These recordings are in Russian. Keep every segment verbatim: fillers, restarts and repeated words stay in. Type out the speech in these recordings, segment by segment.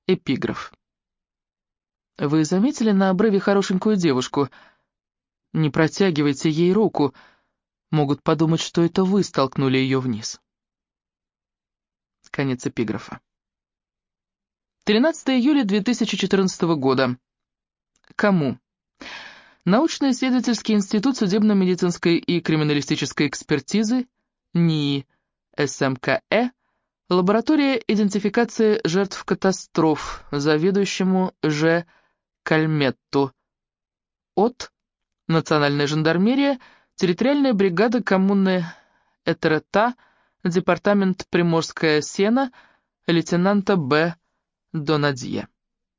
Эпиграф. Вы заметили на обрыве хорошенькую девушку? Не протягивайте ей руку. Могут подумать, что это вы столкнули ее вниз. Конец эпиграфа. тринадцатого июля две тысячи четырнадцатого года. Кому? Научно-исследовательский институт судебно-медицинской и криминалистической экспертизы, НИИ СМКЭ, лаборатория идентификации жертв катастроф, заведующему Ж. Кальметту. От. Национальная жандармерия, территориальная бригада коммуны Этерета, департамент Приморская Сена, лейтенанта Б. Донадье.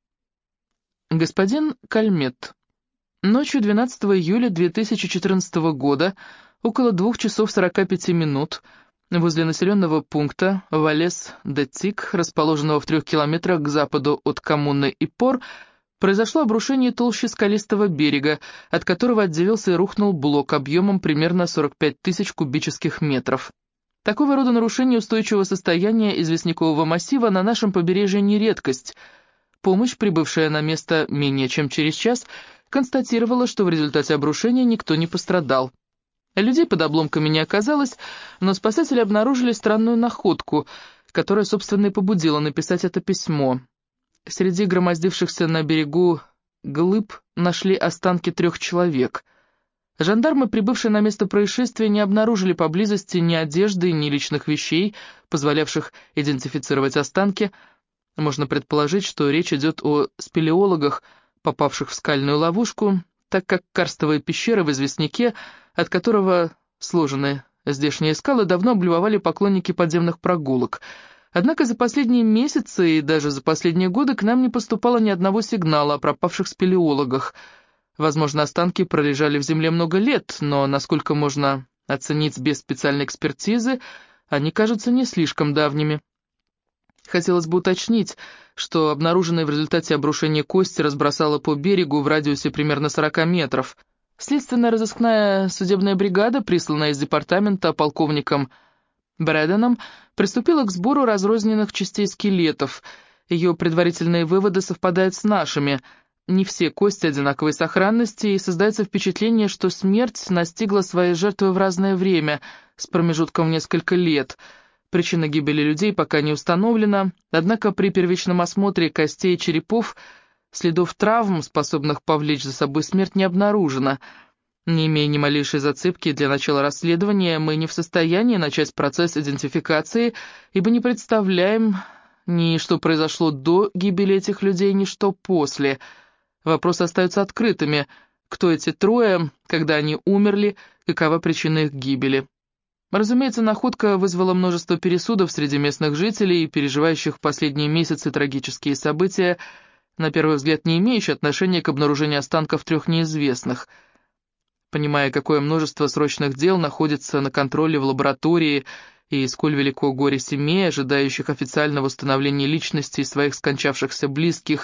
Господин Кальмет. Ночью двенадцатого июля две тысячи четырнадцатого года, около двух часов сорока пяти минут, возле населенного пункта Валес-де-Тик, расположенного в трех километрах к западу от коммуны Иппор, произошло обрушение толщи скалистого берега, от которого отделился и рухнул блок объемом примерно сорок пять тысяч кубических метров. Такого рода нарушение устойчивого состояния известнякового массива на нашем побережье не редкость. Помощь, прибывшая на место менее чем через час, констатировала, что в результате обрушения никто не пострадал. Людей под обломками не оказалось, но спасатели обнаружили странную находку, которая, собственно, и побудила написать это письмо. Среди громоздившихся на берегу глыб нашли останки трех человек. Жандармы, прибывшие на место происшествия, не обнаружили поблизости ни одежды, ни личных вещей, позволявших идентифицировать останки. Можно предположить, что речь идет о спелеологах, попавших в скальную ловушку, так как карстовая пещера в известняке, от которого сложены здешние скалы, давно облюбовали поклонники подземных прогулок. Однако за последние месяцы и даже за последние годы к нам не поступало ни одного сигнала о пропавших спелеологах. Возможно, останки пролежали в земле много лет, но, насколько можно оценить без специальной экспертизы, они кажутся не слишком давними. Хотелось бы уточнить, что обнаруженные в результате обрушения кости разбросало по берегу в радиусе примерно сорока метров. Следственная разыскная судебная бригада, присланная из департамента полковником Брэденом, приступила к сбору разрозненных частей скелетов. Ее предварительные выводы совпадают с нашими. Не все кости одинаковой сохранности, и создается впечатление, что смерть настигла своей жертвы в разное время, с промежутком в несколько лет. Причина гибели людей пока не установлена, однако при первичном осмотре костей и черепов следов травм, способных повлечь за собой смерть, не обнаружено. Не имея ни малейшей зацепки для начала расследования, мы не в состоянии начать процесс идентификации, ибо не представляем ни что произошло до гибели этих людей, ни что после. Вопросы остаются открытыми. Кто эти трое, когда они умерли, какова причина их гибели? Разумеется, находка вызвала множество пересудов среди местных жителей, переживающих в последние месяцы трагические события, на первый взгляд не имеющие отношения к обнаружению останков трех неизвестных. Понимая, какое множество срочных дел находится на контроле в лаборатории и сколь велико горе семей, ожидающих официального установления личности своих скончавшихся близких,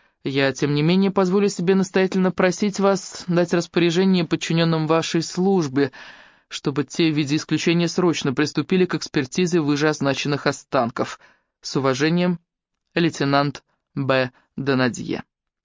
я, тем не менее, позволю себе настоятельно просить вас дать распоряжение подчиненным вашей службе, чтобы те в виде исключения срочно приступили к экспертизе вышеозначенных останков. С уважением, лейтенант Б. Донадье.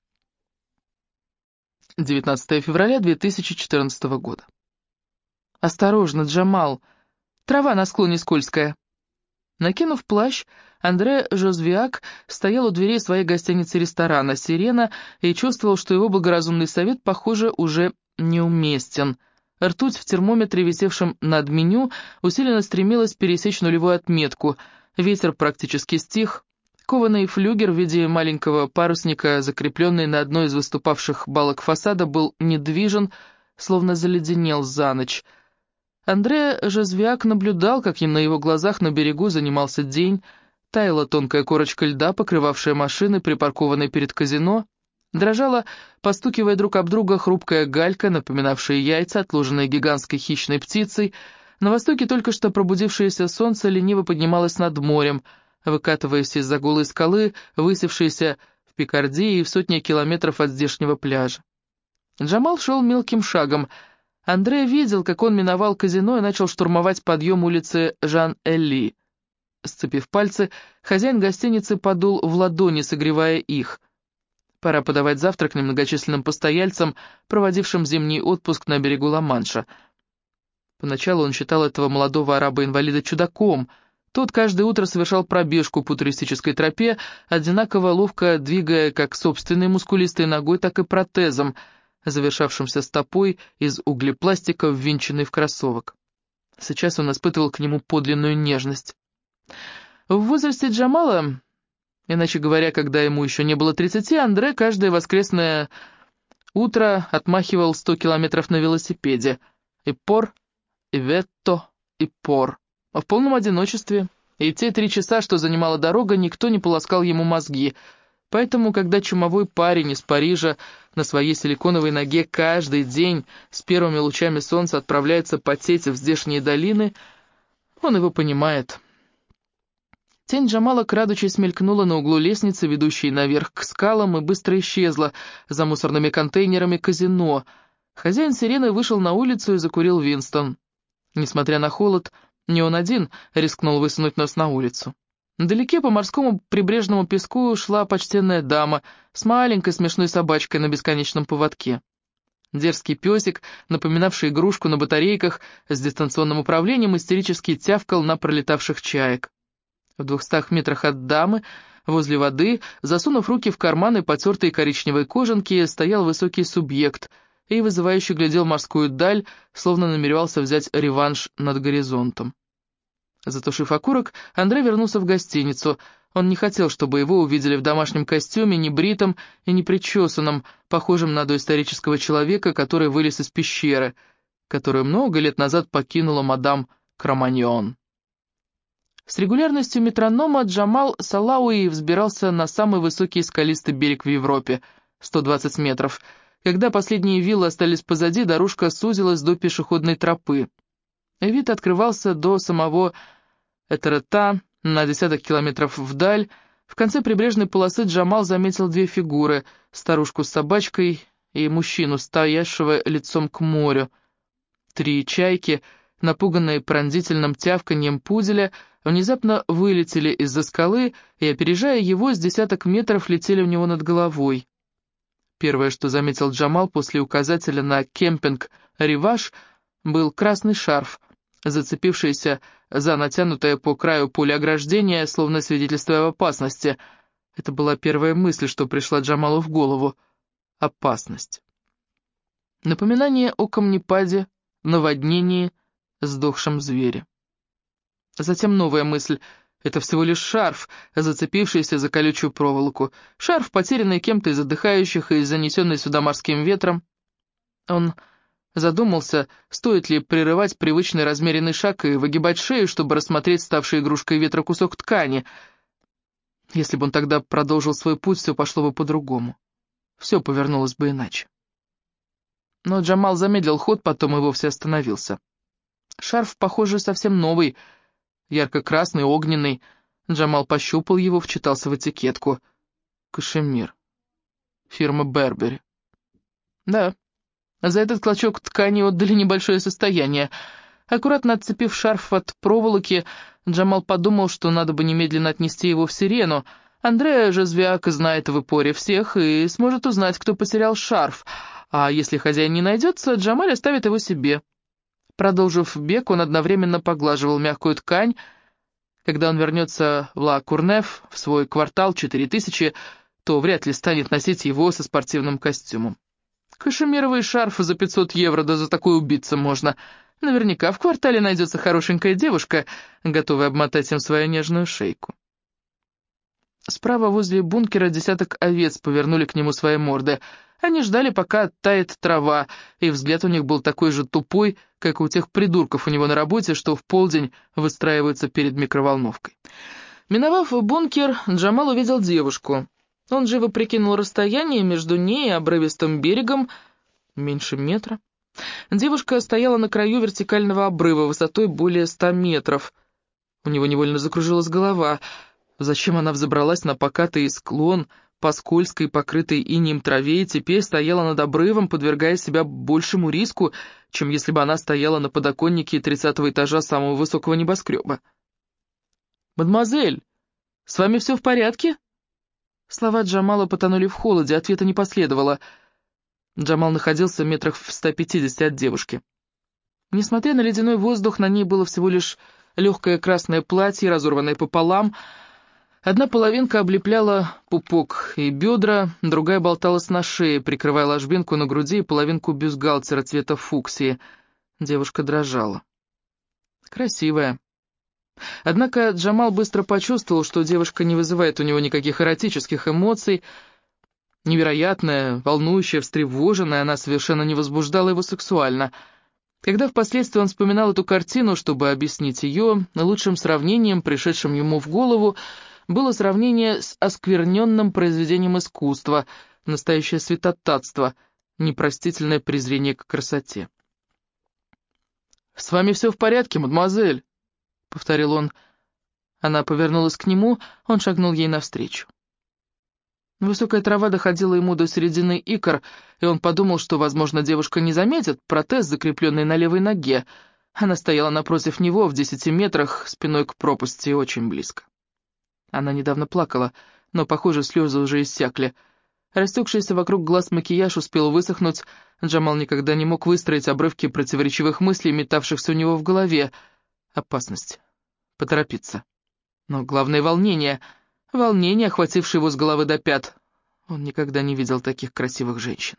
девятнадцатого февраля две тысячи четырнадцатого года. «Осторожно, Джамал! Трава на склоне скользкая!» Накинув плащ, Андре Жозвиак стоял у дверей своей гостиницы-ресторана «Сирена» и чувствовал, что его благоразумный совет, похоже, уже неуместен. Ртуть в термометре, висевшем над меню, усиленно стремилась пересечь нулевую отметку. Ветер практически стих. Кованый флюгер в виде маленького парусника, закрепленный на одной из выступавших балок фасада, был недвижен, словно заледенел за ночь. Андре Жозвиак наблюдал, как на его глазах на берегу занимался день, таяла тонкая корочка льда, покрывавшая машины, припаркованные перед казино, дрожала, постукивая друг об друга, хрупкая галька, напоминавшая яйца, отложенные гигантской хищной птицей. На востоке только что пробудившееся солнце лениво поднималось над морем, выкатываясь из-за голой скалы, высевшейся в Пикардии и в сотни километров от здешнего пляжа. Джамал шел мелким шагом. Андре видел, как он миновал казино и начал штурмовать подъем улицы Жан-Элли. Сцепив пальцы, хозяин гостиницы подул в ладони, согревая их. Пора подавать завтрак немногочисленным постояльцам, проводившим зимний отпуск на берегу Ла-Манша. Поначалу он считал этого молодого араба-инвалида чудаком. Тот каждое утро совершал пробежку по туристической тропе, одинаково ловко двигая как собственной мускулистой ногой, так и протезом, завершавшимся стопой из углепластика, ввинченной в кроссовок. Сейчас он испытывал к нему подлинную нежность. В возрасте Джамала, иначе говоря, когда ему еще не было тридцати, Андре каждое воскресное утро отмахивал сто километров на велосипеде. И пор, и ветто, и пор. В полном одиночестве. И те три часа, что занимала дорога, никто не полоскал ему мозги. Поэтому, когда чумовой парень из Парижа на своей силиконовой ноге каждый день с первыми лучами солнца отправляется потеть в здешние долины, он его понимает. Тень Джамала, крадучись, мелькнула на углу лестницы, ведущей наверх к скалам, и быстро исчезла за мусорными контейнерами казино. Хозяин сирены вышел на улицу и закурил Винстон. Несмотря на холод, не он один рискнул высунуть нос на улицу. Вдалеке по морскому прибрежному песку шла почтенная дама с маленькой смешной собачкой на бесконечном поводке. Дерзкий песик, напоминавший игрушку на батарейках с дистанционным управлением, истерически тявкал на пролетавших чаек. В двухстах метрах от дамы, возле воды, засунув руки в карманы потертой коричневой кожанки, стоял высокий субъект и вызывающе глядел в морскую даль, словно намеревался взять реванш над горизонтом. Затушив окурок, Андре вернулся в гостиницу. Он не хотел, чтобы его увидели в домашнем костюме, небритом и непричесанном, похожем на доисторического человека, который вылез из пещеры, которую много лет назад покинула мадам Кроманьон. С регулярностью метронома Джамал Салауи взбирался на самый высокий скалистый берег в Европе, сто двадцать метров. Когда последние виллы остались позади, дорожка сузилась до пешеходной тропы. Вид открывался до самого Этерета на десяток километров вдаль. В конце прибрежной полосы Джамал заметил две фигуры — старушку с собачкой и мужчину, стоявшего лицом к морю. Три чайки, напуганные пронзительным тявканьем пуделя, внезапно вылетели из-за скалы и, опережая его, с десяток метров летели у него над головой. Первое, что заметил Джамал после указателя на кемпинг «Риваж», был красный шарф, зацепившийся за натянутое по краю поля ограждения, словно свидетельство об опасности. Это была первая мысль, что пришла Джамалу в голову. Опасность. Напоминание о камнепаде, наводнении, сдохшем звере. Затем новая мысль. Это всего лишь шарф, зацепившийся за колючую проволоку. Шарф, потерянный кем-то из отдыхающих и занесенный сюда морским ветром. Он задумался, стоит ли прерывать привычный размеренный шаг и выгибать шею, чтобы рассмотреть ставший игрушкой ветра кусок ткани. Если бы он тогда продолжил свой путь, все пошло бы по-другому. Все повернулось бы иначе. Но Джамал замедлил ход, потом и вовсе остановился. Шарф, похоже, совсем новый, ярко-красный, огненный. Джамал пощупал его, вчитался в этикетку. Кашемир. Фирма Бербери. Да, за этот клочок ткани отдали небольшое состояние. Аккуратно отцепив шарф от проволоки, Джамал подумал, что надо бы немедленно отнести его в сирену. Андреа Жазвиак знает в Ипоре всех и сможет узнать, кто потерял шарф. А если хозяин не найдется, Джамаль оставит его себе. Продолжив бег, он одновременно поглаживал мягкую ткань. Когда он вернется в Ла-Курнеф, в свой квартал четыре тысячи, то вряд ли станет носить его со спортивным костюмом. Кашемировый шарф за пятьсот евро, да за такой убиться можно. Наверняка в квартале найдется хорошенькая девушка, готовая обмотать им свою нежную шейку. Справа возле бункера десяток овец повернули к нему свои морды. Они ждали, пока оттает трава, и взгляд у них был такой же тупой, как у тех придурков у него на работе, что в полдень выстраиваются перед микроволновкой. Миновав бункер, Джамал увидел девушку. Он живо прикинул расстояние между ней и обрывистым берегом, меньше метра. Девушка стояла на краю вертикального обрыва, высотой более ста метров. У него невольно закружилась голова. Зачем она взобралась на покатый склон, по скользкой, покрытой инеем траве, и теперь стояла над обрывом, подвергая себя большему риску, чем если бы она стояла на подоконнике тридцатого этажа самого высокого небоскреба? «Мадемуазель, с вами все в порядке?» Слова Джамала потонули в холоде, ответа не последовало. Джамал находился метрах в ста пятидесяти от девушки. Несмотря на ледяной воздух, на ней было всего лишь легкое красное платье, разорванное пополам. Одна половинка облепляла пупок и бедра, другая болталась на шее, прикрывая ложбинку на груди и половинку бюстгальтера цвета фуксии. Девушка дрожала. Красивая. Однако Джамал быстро почувствовал, что девушка не вызывает у него никаких эротических эмоций. Невероятная, волнующая, встревоженная, она совершенно не возбуждала его сексуально. Когда впоследствии он вспоминал эту картину, чтобы объяснить ее, лучшим сравнением, пришедшим ему в голову, было сравнение с оскверненным произведением искусства, настоящее святотатство, непростительное презрение к красоте. «С вами все в порядке, мадемуазель?» — повторил он. Она повернулась к нему, он шагнул ей навстречу. Высокая трава доходила ему до середины икр, и он подумал, что, возможно, девушка не заметит протез, закрепленный на левой ноге. Она стояла напротив него в десяти метрах, спиной к пропасти, очень близко. Она недавно плакала, но, похоже, слезы уже иссякли. Растекшийся вокруг глаз макияж успел высохнуть. Джамал никогда не мог выстроить обрывки противоречивых мыслей, метавшихся у него в голове. Опасность. Поторопиться. Но главное — волнение. Волнение, охватившее его с головы до пят. Он никогда не видел таких красивых женщин.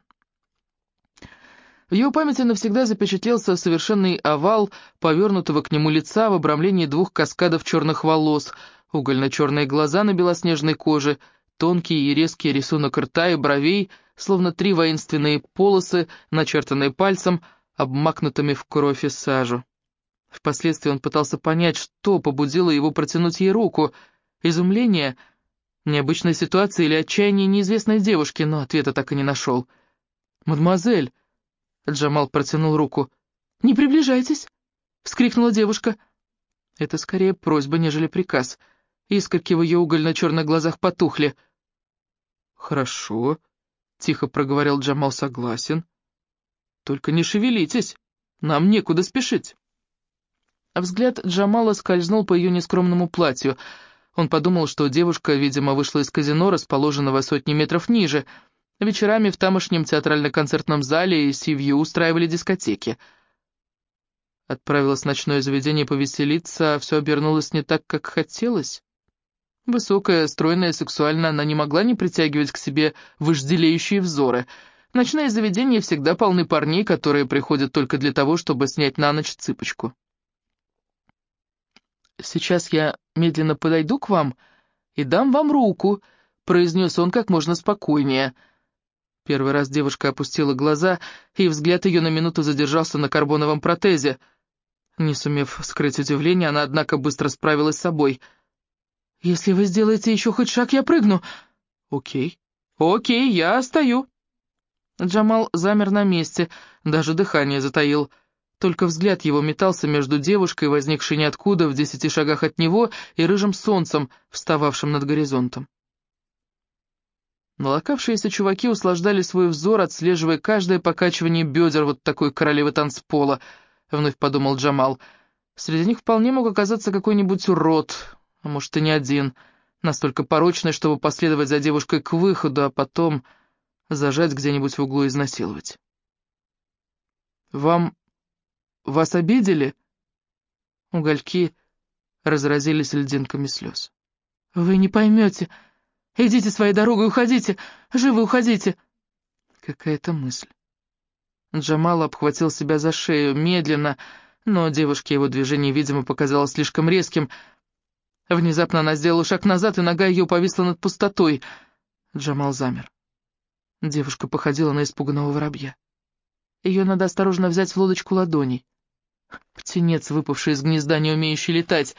В его памяти навсегда запечатлелся совершенный овал повернутого к нему лица в обрамлении двух каскадов черных волос, угольно-черные глаза на белоснежной коже, тонкий и резкий рисунок рта и бровей, словно три воинственные полосы, начертанные пальцем, обмакнутыми в кровь и сажу. Впоследствии он пытался понять, что побудило его протянуть ей руку. Изумление, необычная ситуация или отчаяние неизвестной девушки, но ответа так и не нашел. «Мадемуазель!» — Джамал протянул руку. «Не приближайтесь!» — вскрикнула девушка. Это скорее просьба, нежели приказ. Искорки в ее угольно-черных глазах потухли. «Хорошо», — тихо проговорил Джамал, — «согласен. Только не шевелитесь, нам некуда спешить». Взгляд Джамала скользнул по ее нескромному платью. Он подумал, что девушка, видимо, вышла из казино, расположенного сотни метров ниже. Вечерами в тамошнем театрально-концертном зале и Сивью устраивали дискотеки. Отправилась в ночное заведение повеселиться, а все обернулось не так, как хотелось. Высокая, стройная, сексуальная, она не могла не притягивать к себе вожделеющие взоры. Ночные заведения всегда полны парней, которые приходят только для того, чтобы снять на ночь цыпочку. «Сейчас я медленно подойду к вам и дам вам руку», — произнес он как можно спокойнее. Первый раз девушка опустила глаза, и взгляд ее на минуту задержался на карбоновом протезе. Не сумев скрыть удивление, она, однако, быстро справилась с собой. «Если вы сделаете еще хоть шаг, я прыгну». «Окей, окей, я стою». Джамал замер на месте, даже дыхание затаил. Только взгляд его метался между девушкой, возникшей ниоткуда в десяти шагах от него, и рыжим солнцем, встававшим над горизонтом. Налокавшиеся чуваки услаждали свой взор, отслеживая каждое покачивание бедер вот такой королевы танцпола, вновь подумал Джамал. Среди них вполне мог оказаться какой-нибудь урод, а может и не один, настолько порочный, чтобы последовать за девушкой к выходу, а потом зажать где-нибудь в углу и изнасиловать. «Вам... вас обидели?» Угольки разразились льдинками слез. «Вы не поймете. Идите своей дорогой, уходите. Живо уходите». Какая-то мысль. Джамал обхватил себя за шею медленно, но девушке его движение, видимо, показалось слишком резким. Внезапно она сделала шаг назад, и нога ее повисла над пустотой. Джамал замер. Девушка походила на испуганного воробья. Ее надо осторожно взять в лодочку ладоней. Птенец, выпавший из гнезда, не умеющий летать.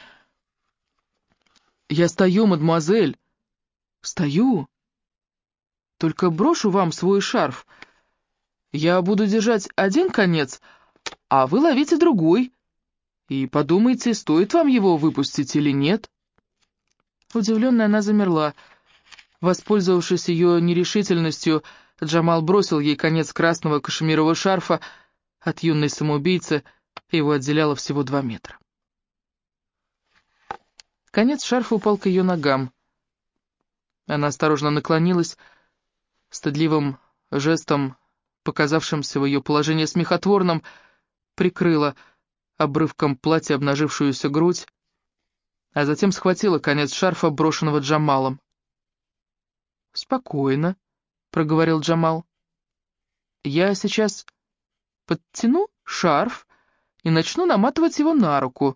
«Я стою, мадемуазель. Стою. Только брошу вам свой шарф. Я буду держать один конец, а вы ловите другой. И подумайте, стоит вам его выпустить или нет». Удивленная, она замерла. Воспользовавшись ее нерешительностью, Джамал бросил ей конец красного кашемирового шарфа. От юной самоубийцы его отделяло всего два метра. Конец шарфа упал к ее ногам. Она осторожно наклонилась, стыдливым жестом, показавшимся в ее положении смехотворным, прикрыла обрывком платья обнажившуюся грудь, а затем схватила конец шарфа, брошенного Джамалом. «Спокойно», — проговорил Джамал. «Я сейчас подтяну шарф и начну наматывать его на руку.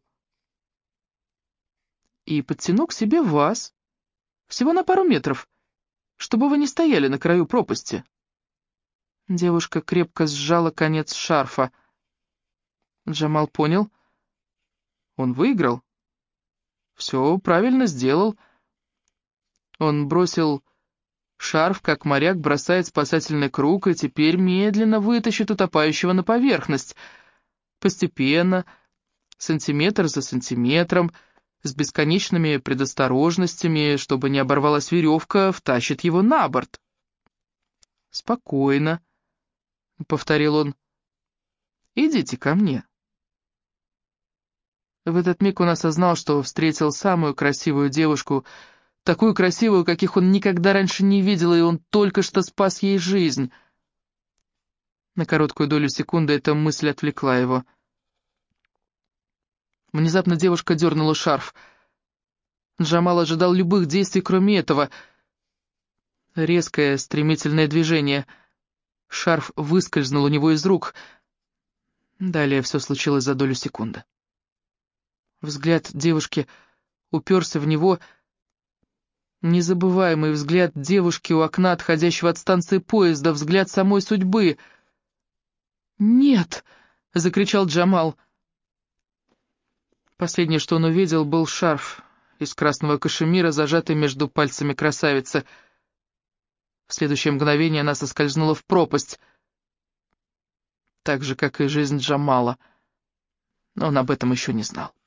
И подтяну к себе вас, всего на пару метров, чтобы вы не стояли на краю пропасти». Девушка крепко сжала конец шарфа. Джамал понял. Он выиграл. Все правильно сделал. Он бросил шарф, как моряк бросает спасательный круг, и теперь медленно вытащит утопающего на поверхность. Постепенно, сантиметр за сантиметром, с бесконечными предосторожностями, чтобы не оборвалась веревка, втащит его на борт. «Спокойно», — повторил он. «Идите ко мне». В этот миг он осознал, что встретил самую красивую девушку, такую красивую, каких он никогда раньше не видел, и он только что спас ей жизнь. На короткую долю секунды эта мысль отвлекла его. Внезапно девушка дернула шарф. Джамал ожидал любых действий, кроме этого. Резкое, стремительное движение. Шарф выскользнул у него из рук. Далее все случилось за долю секунды. Взгляд девушки уперся в него. Незабываемый взгляд девушки у окна, отходящего от станции поезда, взгляд самой судьбы. «Нет!» — закричал Джамал. Последнее, что он увидел, был шарф из красного кашемира, зажатый между пальцами красавицы. В следующее мгновение она соскользнула в пропасть, так же, как и жизнь Джамала. Но он об этом еще не знал.